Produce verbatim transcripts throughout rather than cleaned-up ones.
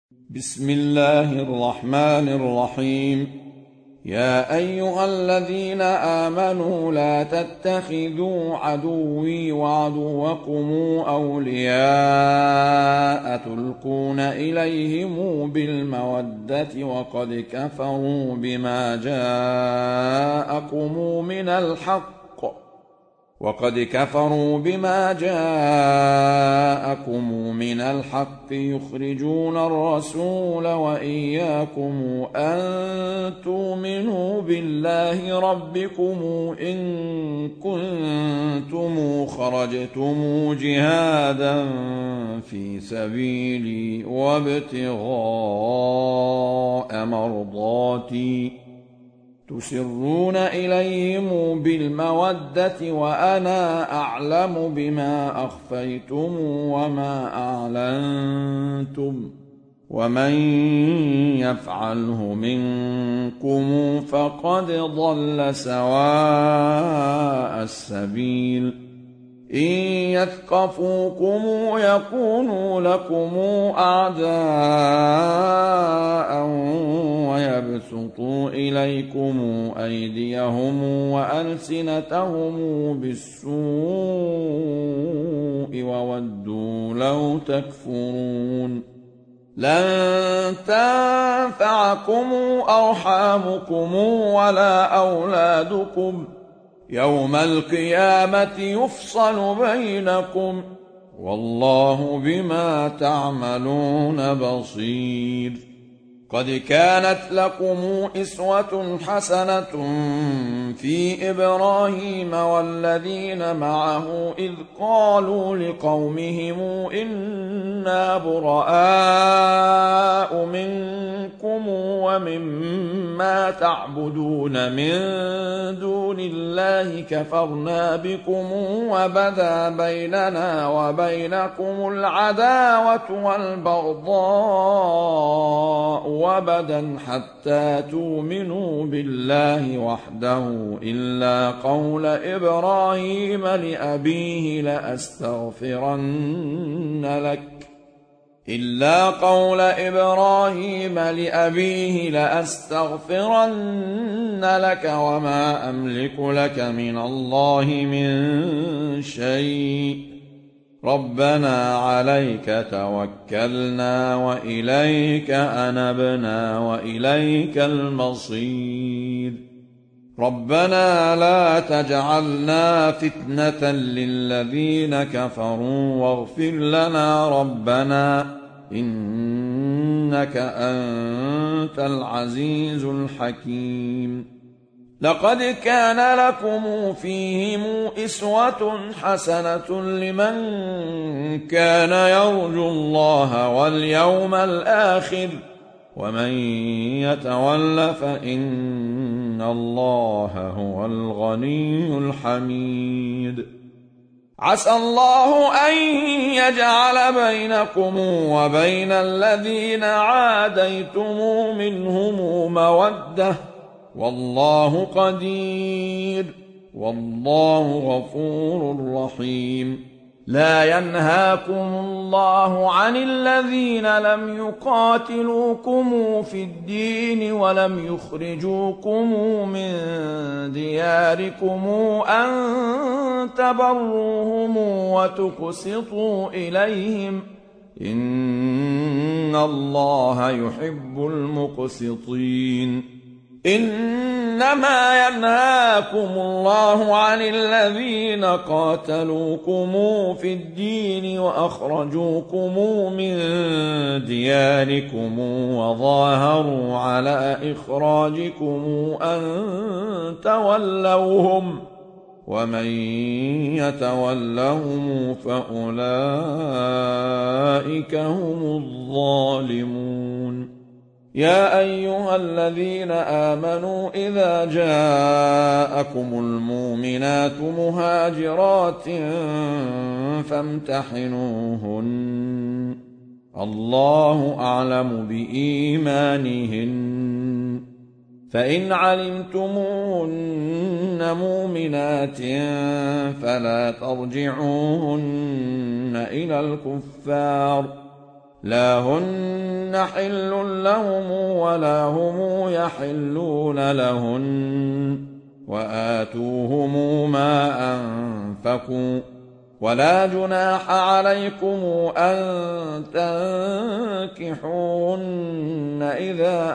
بسم الله الرحمن الرحيم. يا أيها الذين آمنوا لا تتخذوا عدوي وعدوكم أولياء تلقون إليهم بالمودة وقد كفروا بما جاءكم من الحق وقد كفروا بما جاءكم من الحق يخرجون الرسول وإياكم أن تؤمنوا بالله ربكم إن كنتم خرجتم جهادا في سبيلي وابتغاء مرضاتي تسرون إليهم بالمودة وأنا أعلم بما أخفيتم وما أعلنتم ومن يفعله منكم فقد ضل سواء السبيل. إن يثقفوكم يكونوا لكم أعداء ويبسطوا إليكم أيديهم وألسنتهم بالسوء وودوا لو تكفرون. لن تنفعكم أرحامكم ولا أولادكم يوم القيامة يفصل بينكم والله بما تعملون بصير. قد كانت لكم أسوة حسنة في إبراهيم والذين معه إذ قالوا لقومهم إنا براء منكم ومما تعبدون من دون الله كفرنا بكم وبدا بيننا وبينكم العداوة والبغضاء وبدا حتى تؤمنوا بالله وحده إلا قول إبراهيم لأبيه لأستغفرن لك إلا قول إبراهيم لأبيه لأستغفرن لك وما أملك لك من الله من شيء ربنا عليك توكلنا وإليك أنبنا وإليك المصير. ربنا لا تجعلنا فتنة للذين كفروا واغفر لنا ربنا إنك أنت العزيز الحكيم. لقد كان لكم فيهم أسوة حسنة لمن كان يرجو الله واليوم الآخر ومن يتول فإن الله هو الغني الحميد. عسى الله أن يجعل بينكم وبين الذين عاديتم منهم مودة والله قدير والله غفور رحيم. لا ينهاكم الله عن الذين لم يقاتلوكم في الدين ولم يخرجوكم من دياركم أن تبروهم وتقسطوا إليهم إن الله يحب المقسطين. إنما ينهاكم الله عن الذين قاتلوكم في الدين وأخرجوكم من دياركم وظاهروا على إخراجكم أن تولوهم ومن يتولهم فأولئك هم الظالمون. يا أيها الذين آمنوا إذا جاءكم المؤمنات مهاجرات فامتحنوهن الله أعلم بإيمانهن فإن علمتموهن مؤمنات فلا ترجعوهن إلى الكفار لا هن حل لهم ولا هم يحلون لهن وآتوهم ما أنفقوا ولا جناح عليكم أن تنكحوهن إذا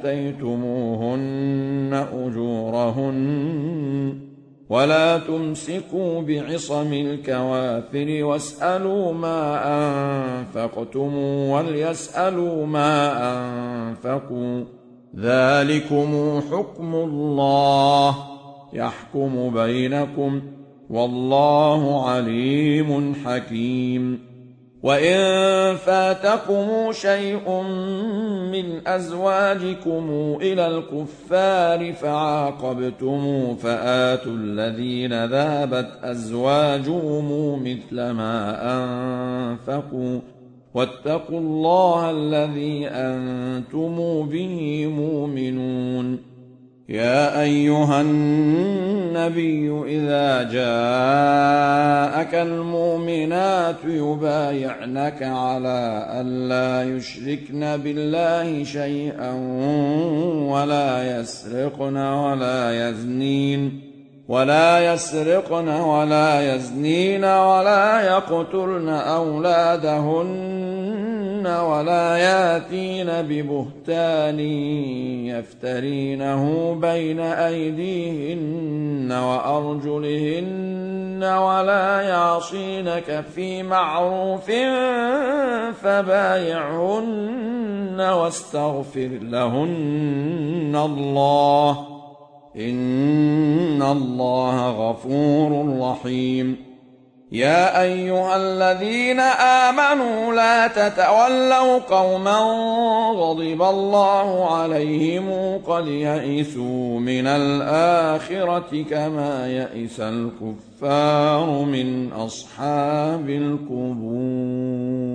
آتيتموهن أجورهن ولا تمسكوا بعصم الكوافر واسألوا ما أنفقتم وليسألوا ما أنفقوا ذلكم حكم الله يحكم بينكم والله عليم حكيم وإن فاتكم شيء من أزواجكم إلى الكفار فعاقبتم فآتوا الذين ذهبت أزواجهم مثل ما أنفقوا واتقوا الله الذي أنتم به مؤمنون يا أيها النبي إذا جاءك المؤمنات يبايعنك على ألا يشركن بالله شيئا ولا يسرقن ولا يزنين ولا يسرقن ولا يزنين ولا يقتلن أولادهن ولا ياتين ببهتان يفترينه بين أيديهن وأرجلهن ولا يعصينك في معروف فبايعهن واستغفر لهن الله إن الله غفور رحيم يا أيها الذين آمنوا لا تتولوا قوما غضب الله عليهم قد يئسوا من الآخرة كما يئس الكفار من أصحاب القبور.